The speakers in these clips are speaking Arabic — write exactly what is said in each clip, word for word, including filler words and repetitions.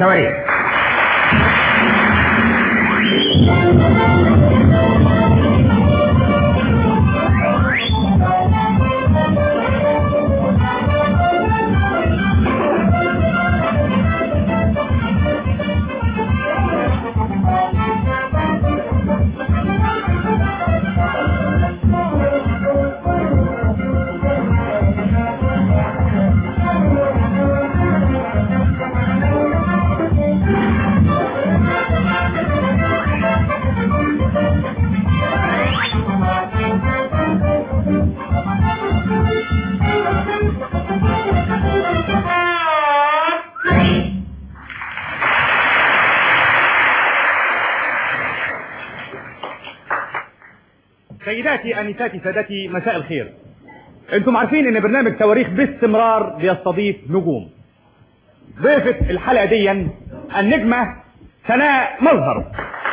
صواريخ. سيداتي انساتي سادتي مساء الخير. انتم عارفين ان برنامج تواريخ باستمرار بيستضيف نجوم. ضيفة الحلقة دي النجمة سناء مظهر.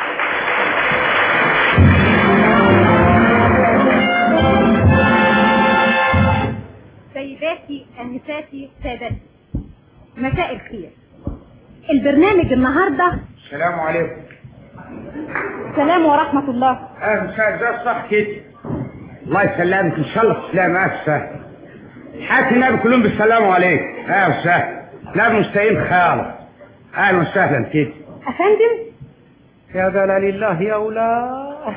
سيداتي انساتي سادتي مساء الخير. البرنامج النهارده. السلام عليكم. السلام ورحمة الله. اه مساء ده صح كده. الله يسلمك ان شاء الله سلام. اسفه حاكي النبي كلهم بالسلام عليك. اه وسهلا. لا مستقيم خالص. اهلا وسهلا كده. افندم يا جلال الله يا اولاد.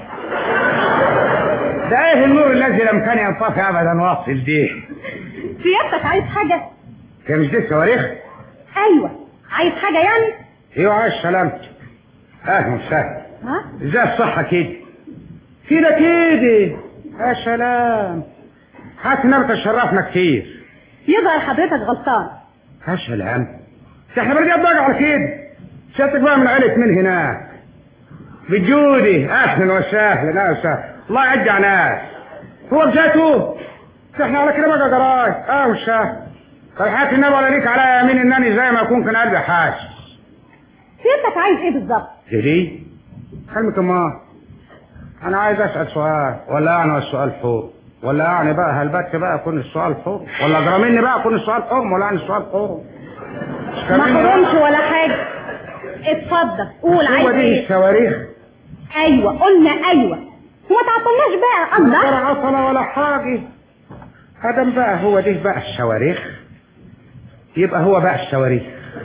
ده ايه النور الذي لم كان ينطفئ ابدا واصل دي؟ سيادتك عايز حاجة؟ كان مش دي صواريخ؟ ايوه عايز حاجة يعني؟ ايوه عايز سلامتك. اهلا وسهلا. ها؟ ازاي الصحة كده؟ كده كده. يا سلام. حاسس انها بتشرفنا كتير. يظهر حضرتك غلطان. يا سلام. احنا بنجي بقى على كده. شاتك بقى من عيلة من هناك. بجودي اهلا وسهلا. اهلا وسهلا. الله يرجع ناس. هو بجاته. احنا على كده بقى جراي. اه وسهلا. طيب حاسس النبي ولا ليك على يمين انني زي ما اكون كان قلبي حاسس. سيادتك عايز ايه بالظبط؟ ليه؟ كلمة ما انا عايز اسال سؤال ولا يعني السؤال فوق ولا يعني بقى هلبت بقى يكون السؤال فوق ولا اجرى مني بقى يكون السؤال فوق ولا يعني السؤال فوق؟ ما حرمش ولا حاجه. اتفضل قول عايز ايه. هو دي الصواريخ؟ ايوه قلنا ايوه وما تعطلناش بقى. الله ولا عطله ولا حاجه. ادم بقى هو دي بقى الصواريخ يبقى هو بقى الصواريخ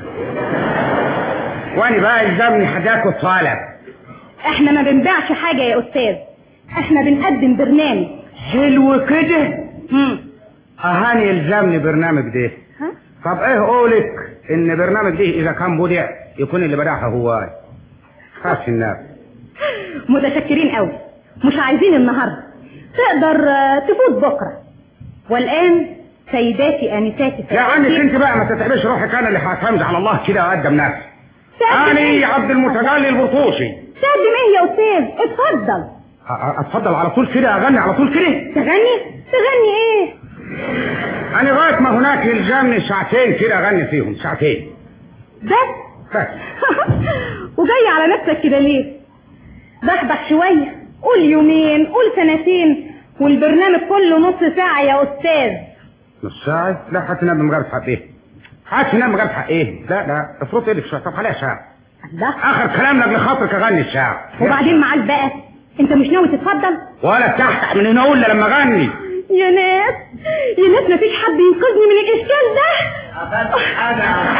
وانا بقى يلزمني حاجات وطالب. احنا ما بنبيعش حاجة يا استاذ. احنا بنقدم برنامج. حلو كده. امم اهاني يلزمني برنامج ده. ها؟ طب ايه قولك ان برنامج ده اذا كان بدع يكون اللي بدعها هو خاص الناس. متشكرين قوي. مش عايزين النهارده. تقدر تفوت بكره. والان سيداتي انساتي يا عني انت بقى ما تتعبش روحك. انا اللي هعتمد على الله كده واقدم نفسي. انا عبد المتجلي البرطوشي. تقدم ايه يا استاذ؟ اتفضل. اتفضل على طول كده. اغني على طول كده. تغني؟ تغني ايه؟ انا لغايه ما هناك يلزمني ساعتين كده اغني فيهم. ساعتين بس؟ بس. وجاي على نفسك كده ليه؟ ضحضح شويه. قول يومين قول سنتين والبرنامج كله نص ساعه يا استاذ. نص ساعه؟ لا حتى نام من غير حق ايه؟ حتى نام من غير حق ايه؟ لا لا افرض ايدك شويه. طب خليها ساعه. ده اخر كلام لك لخاطرك اغني الساعه. وبعدين معاك بقى انت مش ناوي تتفضل؟ ولا تحت من هنا اقول لما اغني. يا ناس يا ناس مفيش حد ينقذني من الاشكال ده. انا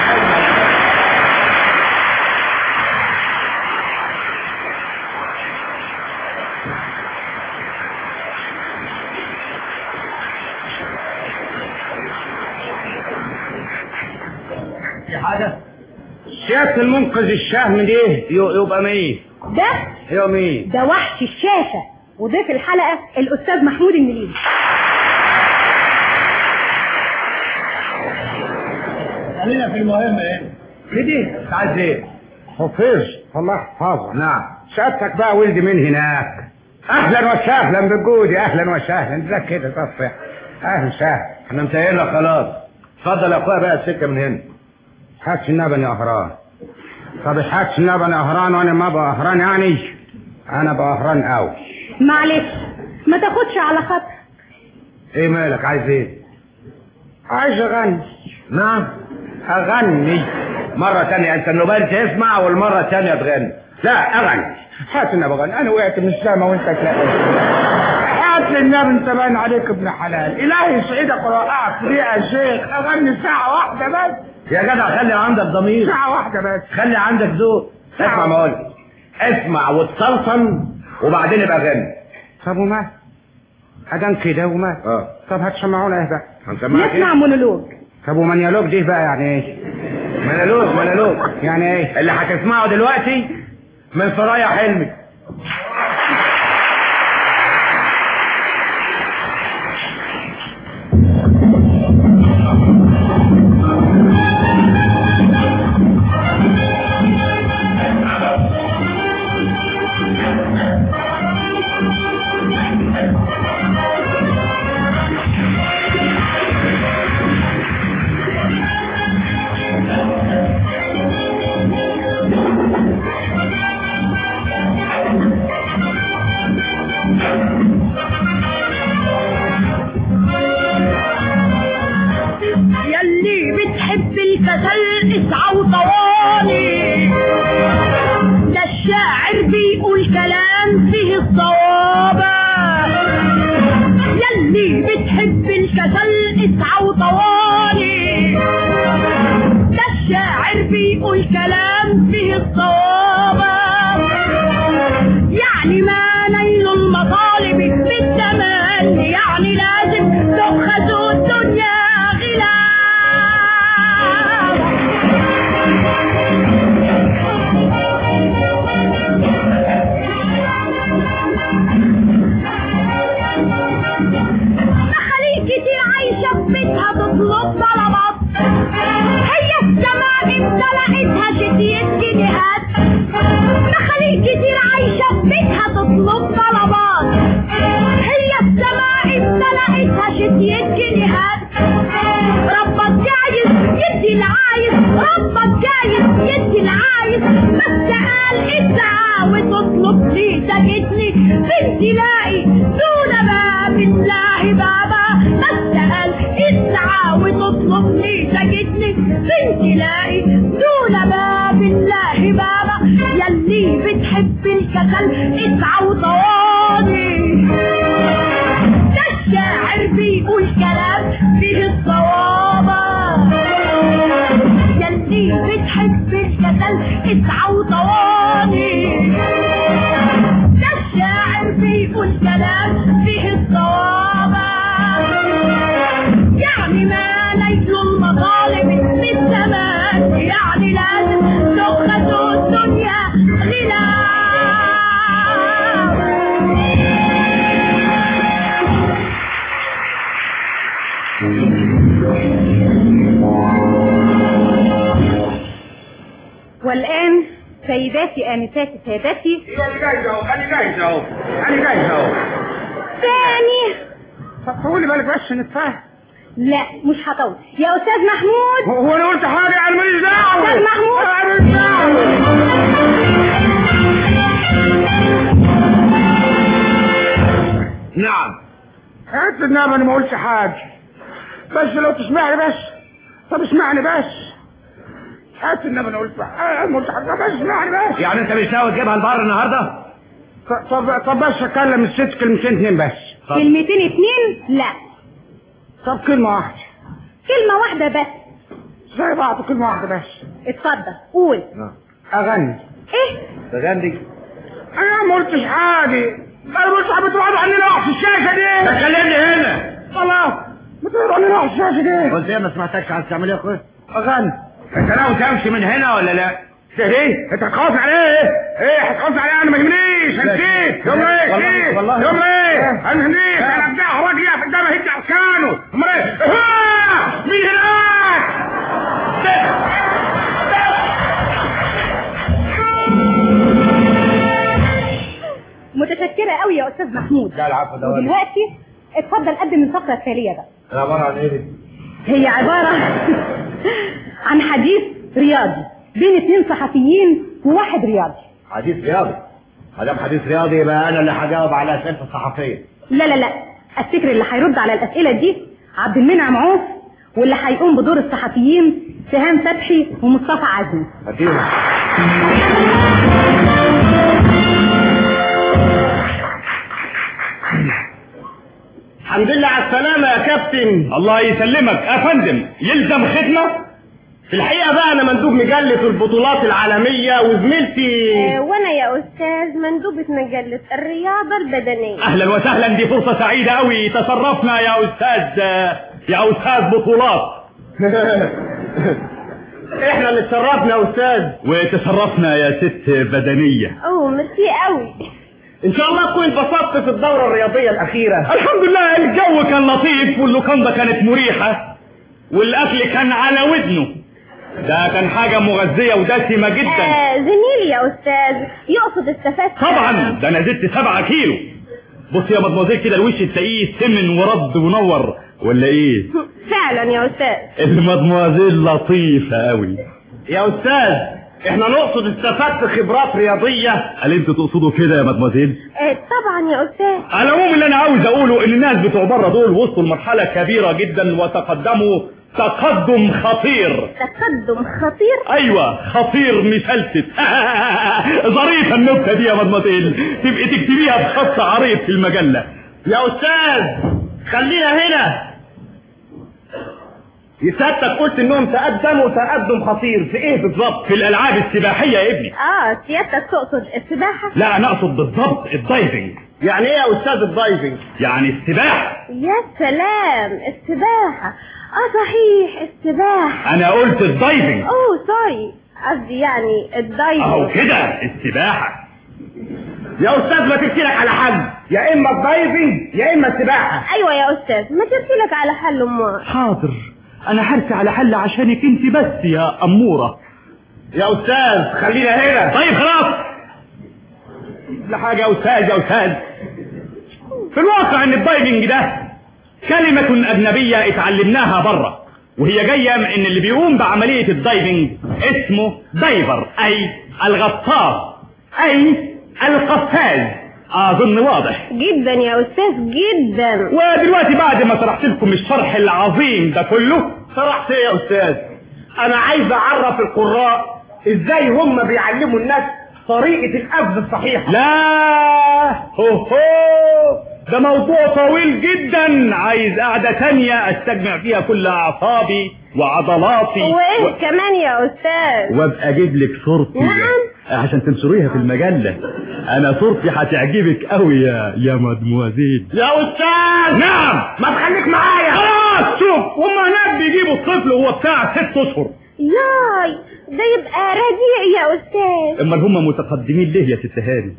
في حاجه. سيادة المنقذ الشهم دي يبقى مين؟ ده يبقى مين؟ ده وحش الشاشة وضيف الحلقة الأستاذ محمود المليجي. خلينا في المهم ايه؟ كده؟ عايز ايه؟ حفظ الله يحفظه. نعم. سيادتك بقى ولد من هناك. اهلا وسهلا بجودي. اهلا وسهلا. ازيك كده تصفح. اهلا وسهلا. احنا انتهينا خلاص. اتفضل يا اخويا بقى السكه من هنا. حاسس انها بني اهران. طب حاسس انها بني اهران وانا ما بقى اهران يعني؟ انا بقى اهران قوي. معلش ما تاخدش على خاطر. ايه مالك عايز ايه؟ عايز اغني. نعم اغني. مرة تانية انت النوبال تسمع والمرة التانية تغني. لا اغني. هات النبي اغني. انا وقعت من السما وانت تلاقي. هات النبي انت باين عليك ابن حلال. الهي يسعدك ويوقعك في يا شيخ. اغني ساعة واحدة بس. يا جدع خلي عندك ضمير. ساعة واحدة بس. خلي عندك ذوق. اسمع ما اقولك. اسمع وتسلطن وبعدين ابقى غني. طب وما ادام كده وما اه طب هتسمعونا ايه بقى؟ هنسمعك نسمع ايه؟ مونولوج. طب ومنيالوج دي بقى يعني ايه؟ مونولوج مونولوج يعني ايه؟ اللي هتسمعه دلوقتي من سرايا حلمي. يلي بتحب الكسل اسعى وطوالي، ده الشاعر بيقول كلام فيه الصوابة. يلي بتحب الكسل اسعى وطوالي، ده الشاعر بيقول كلام فيه الصوابة. يعني ما نيل المطالب بالزمان، يعني لازم تؤخذوا الدنيا بيتها تطلب طلبات، هي السماء امتلأتها شتيت جنيهات. مخاليق كتير عايشة في بيتها تطلب طلبات، هي السماء امتلأتها شتيت جنيهات. ربك جايز يدي العايز، ربك جايز يدي العايز، بس قال اسعى وتطلب لي سجدني بنتي لاقي دون باب الله بابا. بس قال اسعى وتطلب لي سجدني بنتي لاقي دون باب الله بابا. يلي بتحب الكسل اسعى وطوالي، ده الشاعر بيقول كلام فيه الصوابة. يلي بتحب الكسل اسعى وطوالي، ده الشاعر بيقول كلام فيه الصوابة. يعني ما نيل المطالب بالزمان، يعني لازم تؤخذوا الدنيا غلا. والآن سيداتي آنساتي سادتي. انا جاهز اهو. انا جاهز اهو. انا جاهز اهو. ثاني. طب طولي بالك بس نتفاهم. لا مش هطول يا أستاذ محمود. هو انا قلت حاجة؟ انا ماليش دعوة. أستاذ محمود. انا ماليش دعوة. نعم. هات النبي انا ما قلتش حاجة، بس لو تسمعني بس. طب اسمعني بس. هات النبي انا قلت انا ما قلتش حاجة، بس اسمعني بس. يعني انت مش ناوي تجيبها البر النهارده؟ طب طب بس اتكلم الست كلمتين اتنين بس. كلمتين اتنين؟ لا. طب كلمة واحدة. كلمة واحدة بس. زي بعض كلمة واحدة بس. اتفضل قول. اغني. ايه؟ تغني؟ انا ما قلتش حاجة. انا ما قلتش حاجة. بتقعدوا عننا وحش الشاشة دي. تكلمني هنا. خلاص بتقعدوا عننا وحش الشاشة دي. قلت ايه؟ ما سمعتكش. عايز تعمل ايه يا اخويا؟ اغني. انت ناوي تمشي من هنا ولا لا؟ ايه؟ انت هتخاف على ايه؟ ايه هتخاف على ايه؟ انا ما يهمنيش. هنسيت يوم ايه؟ والله والله يوم ايه؟ انا هنيت. انا ابدع راجل في قدام هدي اركانه. امال ايه؟ مين هناك؟ متشكرة قوي يا أستاذ محمود. لا العفو ده. ودلوقتي اتفضل قدم الفقرة التالية بقى. انا عبارة عن ايه دي؟ هي عبارة عن حديث رياضي بين اتنين صحفيين وواحد رياضي. حديث رياضي؟ ما دام حديث رياضي يبقى انا اللي هجاوب على اسئله الصحفيه. لا لا لا، افتكر اللي هيرد على الاسئله دي عبد المنعم عوف واللي هيقوم بدور الصحفيين سهام فتحي ومصطفى عزمي. الحمد لله على السلامة يا كابتن. الله يسلمك يا فندم. يلزم خدمة؟ في الحقيقة بقى أنا مندوب مجلة البطولات العالمية وزميلتي آه وأنا يا أستاذ مندوبة مجلة الرياضة البدنية. أهلا وسهلا، دي فرصة سعيدة أوي. تصرفنا يا أستاذ يا أستاذ بطولات. إحنا اللي اتشرفنا يا أستاذ. وتشرفنا يا ست بدنية. أوه ميرسي أوي. إن شاء الله تكون اتبسطت في الدورة الرياضية الأخيرة. الحمد لله، الجو كان لطيف واللوكاندا كانت مريحة والأكل كان على ودنه. ده كان حاجة مغذية ودسمة جدا. آه زميلي يا أستاذ يقصد استفدت. طبعا ده أنا زدت سبعة كيلو. بص يا مدموزيل كده الوش تلاقيه سمن ورد ونور ولا ايه؟ فعلا يا أستاذ. المدموزيل لطيفة قوي يا أستاذ. احنا نقصد استفدت خبرات رياضية. هل انتوا تقصدوا كده يا مدموزيل؟ آه طبعا يا أستاذ. على العموم اللي انا عاوز اقوله ان الناس بتوع بره دول وصلوا لمرحلة كبيرة جدا وتقدموا تقدم خطير. تقدم خطير؟ ايوه خطير مسلسل. ظريفة النكتة دي يا مدموزيل، تبقي تكتبيها بخط عريض في المجلة. يا أستاذ خلينا هنا. يساتك قلت انهم تقدموا تقدم خطير في ايه بالظبط؟ في الالعاب السباحية يا ابني. اه سيادتك تقصد السباحة؟ لا انا اقصد بالظبط الدايفنج. يعني ايه يا أستاذ الدايفنج؟ يعني السباحة. يا سلام السباحة. اه صحيح السباحة. انا قلت الدايفنج. اوه سوري، قصدي يعني الدايفنج. اهو كده السباحة. يا أستاذ ما ترسي لك على حل، يا إما الدايفنج يا إما السباحة. ايوه يا أستاذ ما ترسي لك على حل امال. حاضر، انا هرسي على حل عشانك انت بس يا امورة. يا أستاذ خلينا هنا. طيب خلاص. لا حاجة يا أستاذ يا أستاذ. في الواقع ان الدايفنج ده كلمة أجنبية اتعلمناها بره، وهي جاية من ان اللي بيقوم بعملية الدايفنج اسمه دايفر، اي الغطاس، اي القفاز. اظن واضح جدا يا أستاذ جدا. ودلوقتي بعد ما شرحت لكم الشرح العظيم ده كله. شرحت ايه يا أستاذ؟ أنا عايز أعرف القراء ازاي هم بيعلموا الناس طريقة القفز الصحيحة. لا هو هو ده موضوع طويل جدا، عايز قعدة تانية استجمع فيها كل اعصابي وعضلاتي. وايه و... كمان يا أستاذ؟ وابقى اجيب لك صورتي. نعم. عشان تنشريها في المجلة. انا صورتي هتعجبك قوي يا يا مدموزيل. يا أستاذ. نعم. ما تخليك معايا. خلاص شوف، هم هناك بيجيبوا الطفل وهو بتاع ست اشهر. ياي ده يبقى رجيع يا أستاذ. امال هم متقدمين ليه يا ست هاني؟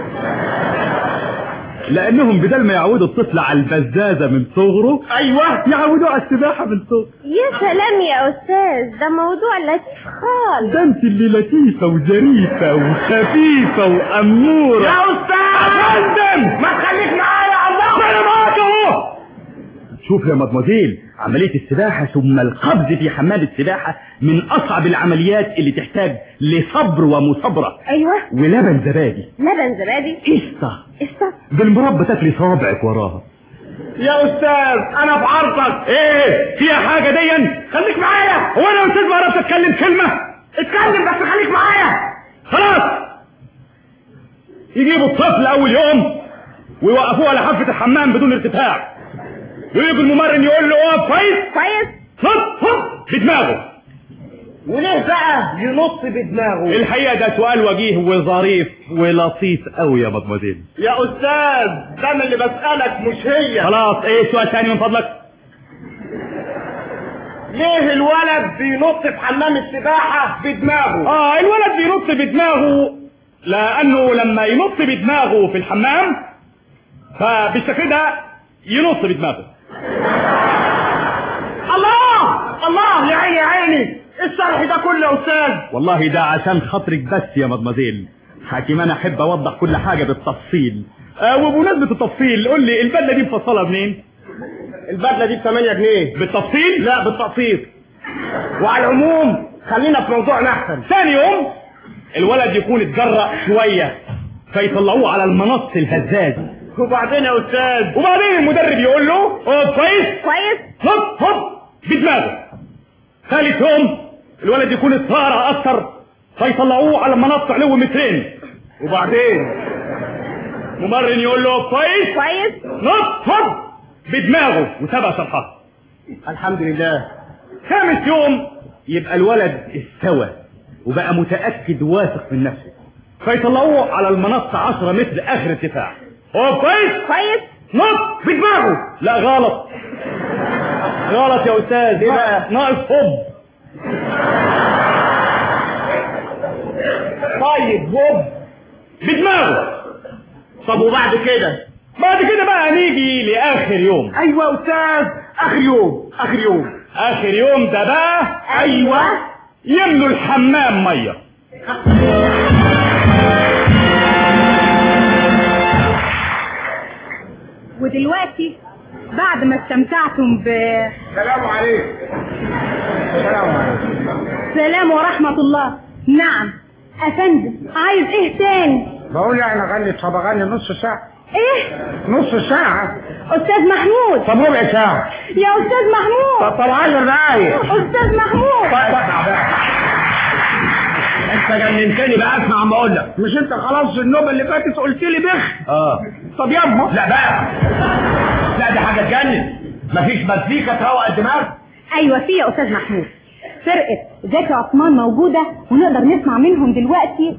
لانهم بدل ما يعودوا الطفل على البزازة من صغره، ايوه يعودوا على السباحة من صغره. يا سلام يا أستاذ، ده موضوع لطيف خالص. ده انت اللي لطيفة وظريفة وخفيفة وامورة. يا أستاذ. فندم ما تخليك معايا يا الله. انا معاك اهو. شوف يا مدموزيل، عملية السباحة ثم القفز في حمام السباحة من أصعب العمليات اللي تحتاج لصبر ومصابرة. أيوة. ولبن زبادي. لبن زبادي. قشطة. قشطة. بالمربى تاكلي صوابعك وراها. يا أستاذ أنا في عرضك. إيه فيها حاجة ديا؟ خليك معايا. هو أنا أستاذ ما عرفت أتكلم كلمة؟ اتكلم بس خليك معايا. خلاص. يجيبوا الطفل أول يوم ويوقفوه على حافة الحمام بدون ارتفاع، ويجي الممرن يقول له اقف كويس كويس. نط نط بدماغه. وليه بقى ينط بدماغه؟ الحقيقة ده سؤال وجيه وظريف ولطيف قوي يا مدموزيل. يا أستاذ ده من اللي بسألك مش هي. خلاص ايه سؤال تاني من فضلك؟ ليه الولد بينط في حمام السباحة بدماغه؟ اه الولد بينط بدماغه لأنه لما ينط بدماغه في الحمام فبالشكل ده ينط بدماغه. الله الله يا عيني يا عيني، الشرح ده كله يا أستاذ. والله ده عشان خاطرك بس يا مدموزيل. حكيم انا احب اوضح كل حاجة بالتفصيل. آه وبمناسبة التفصيل قول لي البدلة دي مفصلة منين؟ البدلة دي بثمانية جنيه. بالتفصيل؟ لا بالتقسيط. وعلى العموم خلينا في موضوعنا احسن. ثاني يوم الولد يكون اتجرأ شوية فيطلعوه على المنص الهزاز. وبعدين يا أستاذ؟ وبعدين المدرب يقول له اقف كويس كويس. هوب هوب بدماغه. ثالث يوم الولد يكون اتسارع اكتر فيطلعوه على منط علو مترين، وبعدين ممرن يقول له كويس كويس نط فض بدماغه وتابع شرحها. الحمد لله. خامس يوم يبقى الولد استوى وبقى متأكد واثق من نفسه، فيطلعوه على المنصة عشرة متر اخر ارتفاع. هو كويس كويس نط بدماغه. لا غلط غلط يا استاذ. ايه بقى؟ ناقص حب. طيب هوب بدماغه. طب وبعد كده؟ بعد كده بقى نيجي لاخر يوم. ايوه يا استاذ، اخر يوم اخر يوم اخر يوم ده بقى ايوه يملوا الحمام ميه. ودلوقتي بعد ما استمتعتم ب سلام عليكم. سلام عليكم. سلام ورحمة الله. نعم افندم، عايز ايه تاني؟ بقول يعني اغني. طب اغني نص ساعة. ايه؟ نص ساعة. استاذ محمود. طب ربع ساعة. يا استاذ محمود. طب طب عشر دقايق. استاذ محمود. طيب انت جننتني بقى. اسمع ما اقول لك. مش انت خلاص النوبة اللي فاتت قلت لي بخ؟ اه طب يابا. لا بقى، لا دي حاجه تجنن. مفيش مزيكا تروق الدماغ. ايوه في يا استاذ محمود، فرقة زكي عثمان موجودة ونقدر نسمع منهم دلوقتي.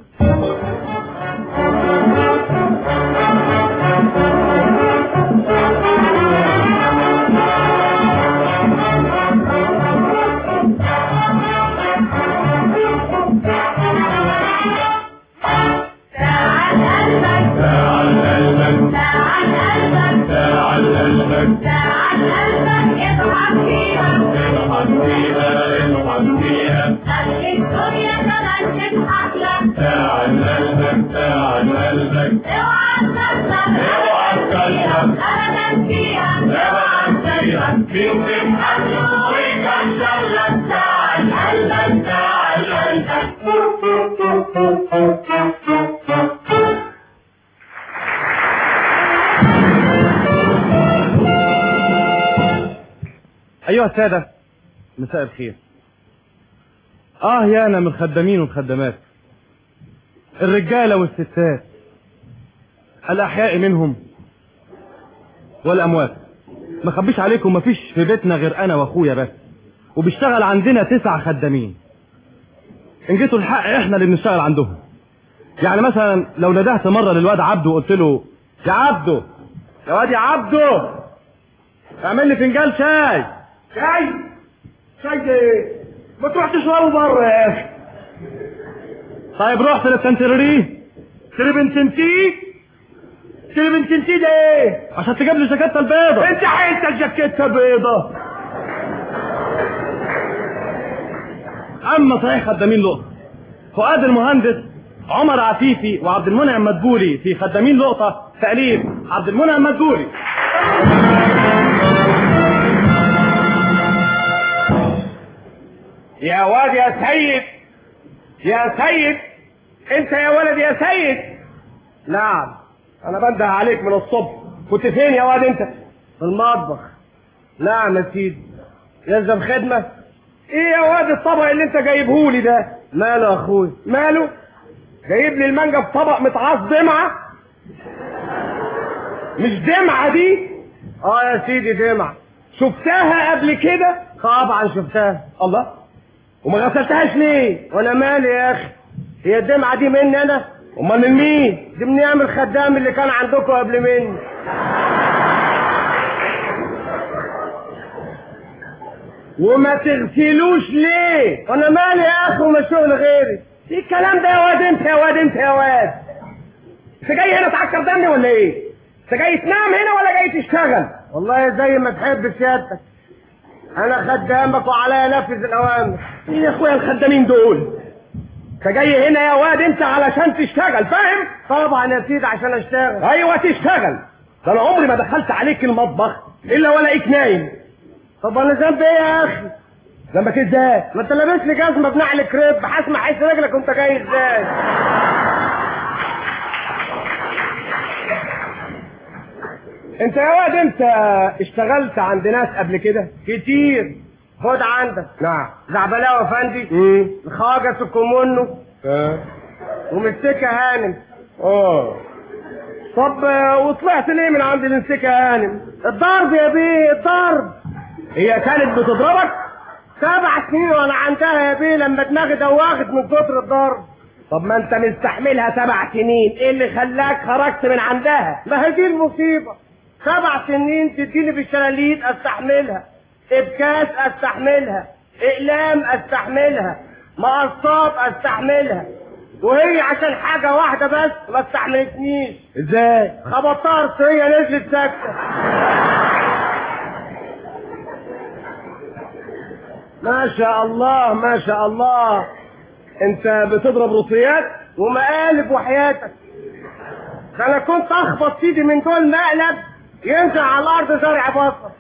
أيها السادة مساء الخير. آه يانا من الخدامين والخدامات، الرجالة والستات، الأحياء منهم والأموات. ما خبيش عليكم، مفيش في بيتنا غير أنا وأخويا بس، وبيشتغل عندنا تسع خدامين. إن جيتوا الحق إحنا اللي بنشتغل عندهم. يعني مثلا لو ندهت مرة للواد عبده وقلت له يا عبده، يا واد يا عبده اعمل لي فنجان شاي. شاي؟ شاي ايه؟ ما تروح تشربه بره يا اخي. طيب رحت للتنتريريه تربنتنتي؟ تربنتنتي ده ايه؟ عشان تجيب لي جاكيته البيضة. انت حيلت الجاكيته بيضة. اما صحيح خدامين لقطة، فؤاد المهندس، عمر عفيفي، وعبد المنعم مدبولي في خدامين لقطة، تأليف عبد المنعم مدبولي. يا واد يا سيد، يا سيد، انت يا ولد يا سيد. نعم انا بنده عليك من الصبح. كنت فين يا واد انت؟ في المطبخ. نعم يا سيدي. يلزم خدمة؟ ايه يا واد الطبق اللي انت جايبهولي ده؟ ماله يا اخوي؟ ماله؟ جايب لي المانجا في طبق متعاص دمعة؟ مش دمعة دي؟ اه يا سيدي دمعة. شفتها قبل كده؟ طبعا شفتها. الله، وما غسلتهاش ليه؟ وانا مالي يا اخي؟ هي الدمعة دي مني انا؟ امال من مين؟ دي من نعم الخدام اللي كان عندكم قبل مني. وما تغسلوش ليه؟ وانا مالي يا اخي وما شغل غيري؟ ايه الكلام ده يا واد انت يا واد انت يا واد؟ انت جاي هنا تعكر دمي ولا ايه؟ انت جاي تنام هنا ولا جاي تشتغل؟ والله زي ما تحب سيادتك. انا خدامك وعليا نفذ الاوامر. ايه يا اخويا الخدامين دول؟ انت جاي هنا يا واد انت علشان تشتغل، فاهم؟ طبعا يا سيدي عشان اشتغل. ايوه تشتغل. ده انا عمري ما دخلت عليك المطبخ الا والاقيك نايم. طب انا ذنبي ايه يا اخي؟ ذنبك ازاي؟ ما انت لابس لي جزمه بنعل كريب، هسمع حس رجلك وانت جاي ازاي؟ انت يا واد انت اشتغلت عند ناس قبل كده؟ كتير. خد عندك. نعم. زعبلاوي افندي. امم الخواجه سكومونو. اه ومسكه هانم. اه طب وطلعت ليه من عند المسكه هانم؟ الضرب يا بيه، الضرب. هي كانت بتضربك؟ سبع سنين وانا عندها يا بيه، لما دماغي دوخت من كتر الضرب. طب ما انت مستحملها سبع سنين، ايه اللي خلاك خرجت من عندها؟ ما هي دي المصيبه. سبع سنين تديني بالشلاليت استحملها، ابكاس استحملها، اقلام استحملها، مقصات استحملها، وهي عشان حاجه واحده بس ما استحملتنيش. ازاي؟ خبطتها رصيه نزلت ساكته. ما شاء الله ما شاء الله. انت بتضرب روسيات ومقالب وحياتك. ده انا كنت اخبط سيدي من دول مقلب ينزل على الارض زرع بصل.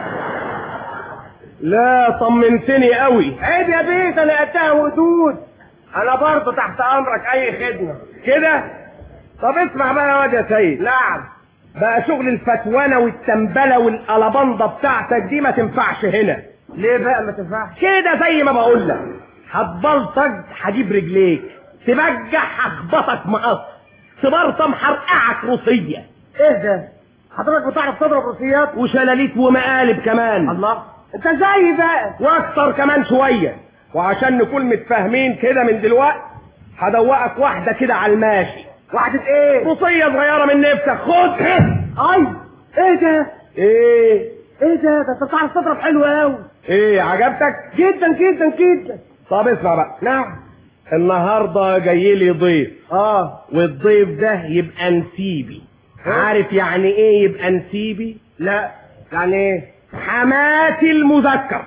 لا طمنتني قوي. عيب يا بيه، ده انا قدها وقدود. انا برضه تحت امرك اي خدمه كده. طب اسمع بقى يا واد يا سيد. نعم. بقى شغل الفتوانه والتنبله والقلبنده بتاعتك دي ما تنفعش هنا. ليه بقى ما تنفعش؟ كده زي ما بقول لك، هتبلطج هجيب رجليك، تبجح هخبطك مقص، تبرطم هرقعك روسيه. ايه ده؟ حضرتك بتعرف تضرب روسيات؟ وشلاليت ومقالب كمان. الله، انت زي بقى واكتر كمان شويه. وعشان نكون متفاهمين كده من دلوقتي هدوقك واحده كده على الماشي. واحده ايه؟ روسيه صغيره من نفسك، خد. اي ايه ده؟ ايه ايه ده؟ ده انت بتعرف تضرب حلو قوي. ايه عجبتك؟ جدا جدا جدا. طب اسمع بقى. نعم. النهارده جاي لي ضيف. اه. والضيف ده يبقى نسيبي. عارف يعني ايه يبقى نسيبي؟ لا. يعني ايه؟ حماتي المذكر.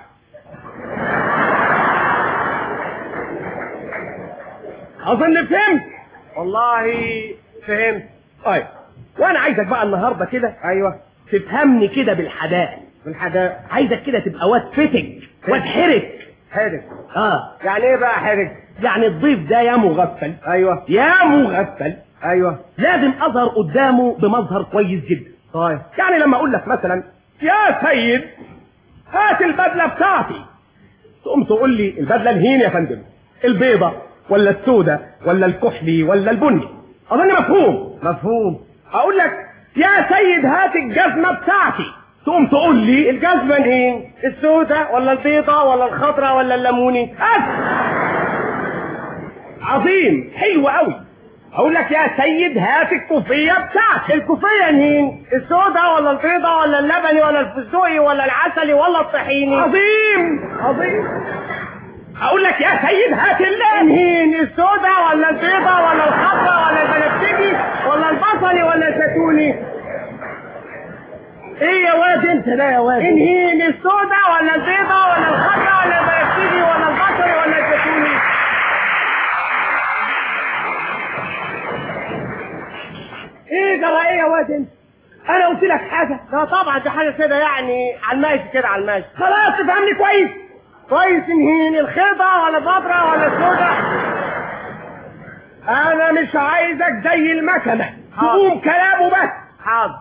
اظن فهمت. والله فهمت. طيب وانا عايزك بقى النهارده كده ايوه تفهمني كده بالحدائق. بالحدائق. عايزك كده تبقى واد فتك واد حرك. حرك. اه يعني ايه بقى حرك؟ يعني الضيف ده يا مغفل ايوه يا مغفل ايوه لازم اظهر قدامه بمظهر كويس جدا. طيب. يعني لما اقول لك مثلا يا سيد هات البدله بتاعتي، تقوم تقول لي البدله الهين يا فندم، البيضه ولا السودة ولا الكحلي ولا البني. اظن مفهوم. مفهوم. اقول لك يا سيد هات الجزمه بتاعتي، تقوم تقول لي الجزمه الهين، السودة ولا البيضه ولا الخضراء ولا الليموني. عظيم، حلو قوي. اقول لك يا سيد هات الكوفيه بتاعتي. الكوفيه الهين، السودة ولا البيضه ولا اللبني ولا الفستقي ولا العسلي ولا الطحيني. عظيم عظيم. اقول لك يا سيد هات الهين، السودة ولا البيضه ولا الخضراء ولا البنفسجي ولا البصلي ولا الزيتوني. ايه يا واد انت ده يا واد؟ الهين، السودة ولا البيضه ولا الخضراء ولا البنفسجي ولا البصلي ولا الزيتوني. ايه جرى ايه يا واد انت؟ انا قلت لك حاجه؟ لا طبعا دي حاجه كده يعني على الماشي كده على الماشي. خلاص تفهمني كويس. كويس. انهين الخضره ولا البودره ولا السودة؟ انا مش عايزك زي المكنه تقوم كلامه بس. حاضر.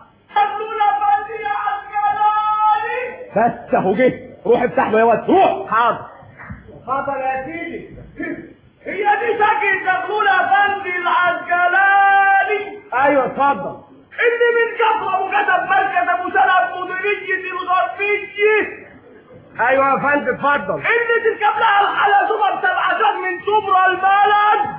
بس اهو جه، روح افتح له يا واد، روح. حاضر. اتفضل يا سيدي. هي دي سكن دخول افندي العسقلاني. ايوه اتفضل. اللي من كفر وكتب مركز ابو سلام مديريه الغربيه. ايوه يا فندم اتفضل. اللي تركب لها الحلا سوبر سبعة من سوبر البلد.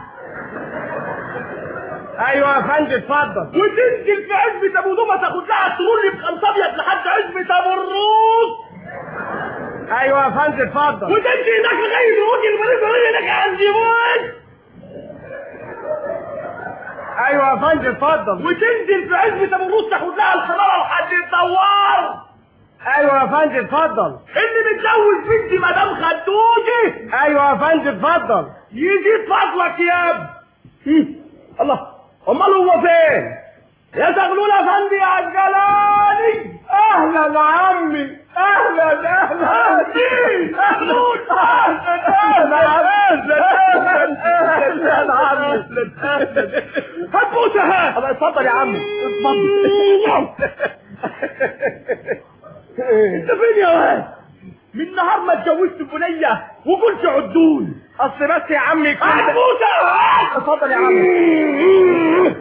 ايوه يا فندم اتفضل. وتنزل في عزبة ابو دومة تاخد لها الترولي بخمسة ابيض لحد عزبة ابو الروس. ايوه يا فندم اتفضل. وتمشي هناك لغاية الوجه المريض هناك عند يموت. ايوه يا فندم اتفضل. وتنزل في عزبة ابو الروس تاخد لها الحرارة لحد الدوار. ايوه يا فندم اتفضل. اللي متجوز بنتي مدام خدوجي. ايوه يا فندم اتفضل. يزيد فضلك يا ابني. الله، امال هو فين؟ يا زغلول افندي يا عسقلاني. اهلا عمي. اهلا اهلا اهلا زغلول. اهلا اهلا اهلا اهلا اهلا عمي. هتبوسها. الله اتفضل يا عمي اتفضل. انت فين يا واد؟ من نهار ما اتجوزت البنيه وقلت عدول. اصل بس يا عمي كده. موسى اتفضل يا عمي.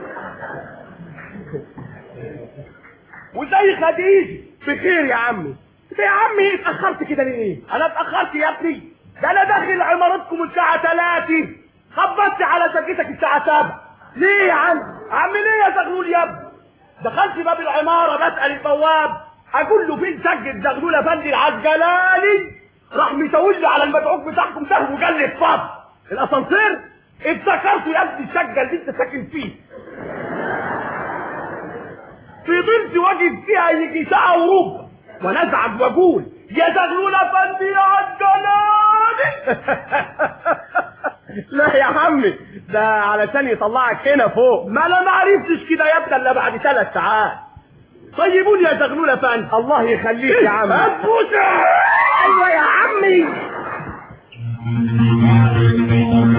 وزي خديجه بخير يا عمي. انت يا عمي اتاخرت كده ليه؟ انا اتاخرت يا ابني، ده انا داخل عمارتكم الساعه ثلاثة، خبطت على شقتك الساعه سبعة. ليه يا عم؟ عم ليه يا زغلول يا ابني؟ دخلت باب العماره بسال البواب اقول له فين شقه زغلول افندي العسقلاني، راح مشاور لي على المدعوك بتاعكم ده وقال لي اتفضل. الاسانسير؟ افتكرت يا ابني الشقه اللي انت ساكن فيه. فضلت واقف فيها يجي ساعه وربع وانا ازعج واقول يا زغلول افندي يا عسقلاني. لا يا عمي، ده علشان يطلعك هنا فوق. ما انا ما عرفتش كده يا ابني الا بعد ثلاث ساعات. طيبوني يا زغلول افندي. الله يخليك يا عم. هات بوسه. ايوه يا عمي.